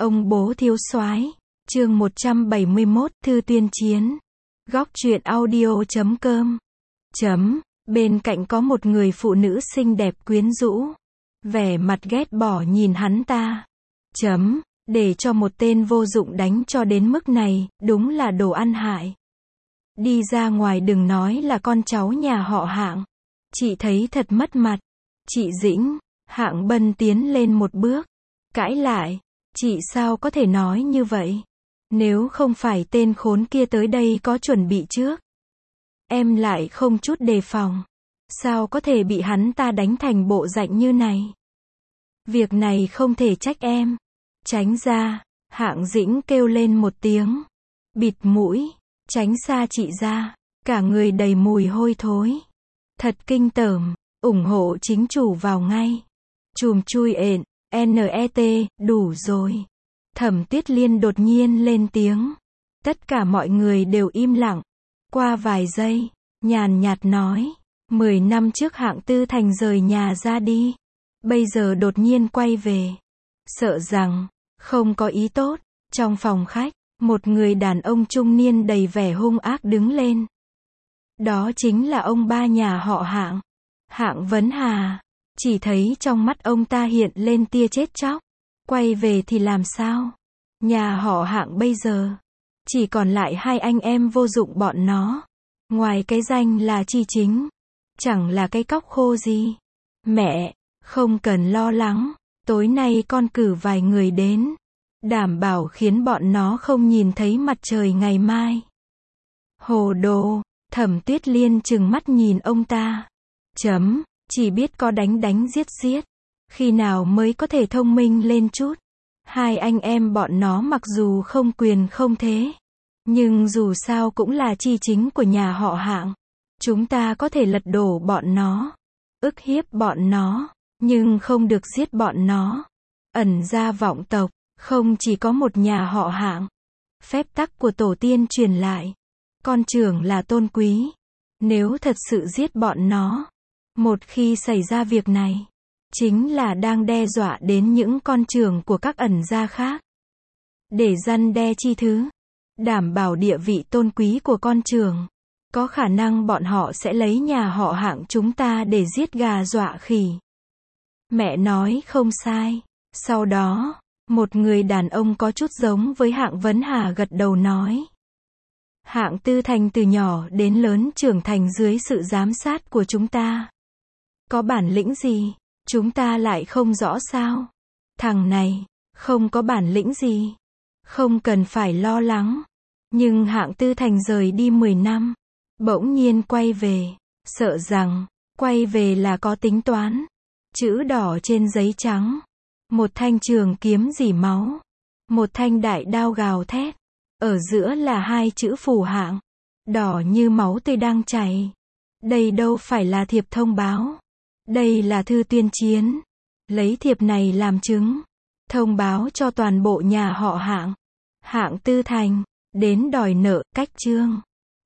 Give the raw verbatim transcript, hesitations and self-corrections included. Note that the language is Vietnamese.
Ông bố thiếu soái, chương một trăm bảy mươi mốt, thư tuyên chiến. Góc truyện audio chấm com. Chấm, bên cạnh có một người phụ nữ xinh đẹp quyến rũ. Vẻ mặt ghét bỏ nhìn hắn ta. Chấm, để cho một tên vô dụng đánh cho đến mức này, đúng là đồ ăn hại. Đi ra ngoài đừng nói là con cháu nhà họ Hạng. Chị thấy thật mất mặt. Chị Dĩnh, Hạng Bân tiến lên một bước. Cãi lại. Chị sao có thể nói như vậy? Nếu không phải tên khốn kia tới đây có chuẩn bị trước. Em lại không chút đề phòng. Sao có thể bị hắn ta đánh thành bộ dạng như này? Việc này không thể trách em. Tránh ra, Hạng Dĩnh kêu lên một tiếng. Bịt mũi, tránh xa chị ra. Cả người đầy mùi hôi thối. Thật kinh tởm, ủng hộ chính chủ vào ngay. Chùm chui ện. net, đủ rồi. Thẩm Tuyết Liên đột nhiên lên tiếng. Tất cả mọi người đều im lặng. Qua vài giây, nhàn nhạt nói. Mười năm trước Hạng Tư Thành rời nhà ra đi. Bây giờ đột nhiên quay về. Sợ rằng, không có ý tốt. Trong phòng khách, một người đàn ông trung niên đầy vẻ hung ác đứng lên. Đó chính là ông ba nhà họ Hạng. Hạng Vấn Hà. Chỉ thấy trong mắt ông ta hiện lên tia chết chóc. Quay về thì làm sao? Nhà họ Hạng bây giờ chỉ còn lại hai anh em vô dụng bọn nó. Ngoài cái danh là Chi Chính, chẳng là cái cóc khô gì. Mẹ, không cần lo lắng. Tối nay con cử vài người đến. Đảm bảo khiến bọn nó không nhìn thấy mặt trời ngày mai. Hồ đồ, Thẩm Tuyết Liên trừng mắt nhìn ông ta. Chấm. Chỉ biết có đánh đánh giết giết. Khi nào mới có thể thông minh lên chút. Hai anh em bọn nó mặc dù không quyền không thế. Nhưng dù sao cũng là Chi Chính của nhà họ Hạng. Chúng ta có thể lật đổ bọn nó. Ức hiếp bọn nó. Nhưng không được giết bọn nó. Ẩn gia vọng tộc. Không chỉ có một nhà họ Hạng. Phép tắc của tổ tiên truyền lại. Con trưởng là tôn quý. Nếu thật sự giết bọn nó. Một khi xảy ra việc này, chính là đang đe dọa đến những con trưởng của các ẩn gia khác. Để răn đe chi thứ, đảm bảo địa vị tôn quý của con trưởng, có khả năng bọn họ sẽ lấy nhà họ Hạng chúng ta để giết gà dọa khỉ. Mẹ nói không sai. Sau đó, một người đàn ông có chút giống với Hạng Vấn Hà gật đầu nói. Hạng Tư Thành từ nhỏ đến lớn trưởng thành dưới sự giám sát của chúng ta. Có bản lĩnh gì? Chúng ta lại không rõ sao? Thằng này, không có bản lĩnh gì. Không cần phải lo lắng. Nhưng Hạng Tư Thành rời đi mười năm. Bỗng nhiên quay về. Sợ rằng, quay về là có tính toán. Chữ đỏ trên giấy trắng. Một thanh trường kiếm rỉ máu. Một thanh đại đao gào thét. Ở giữa là hai chữ phù Hạng. Đỏ như máu tươi đang chảy. Đây đâu phải là thiệp thông báo. Đây là thư tuyên chiến. Lấy thiệp này làm chứng. Thông báo cho toàn bộ nhà họ Hạng. Hạng Tư Thành, đến đòi nợ, cách chương.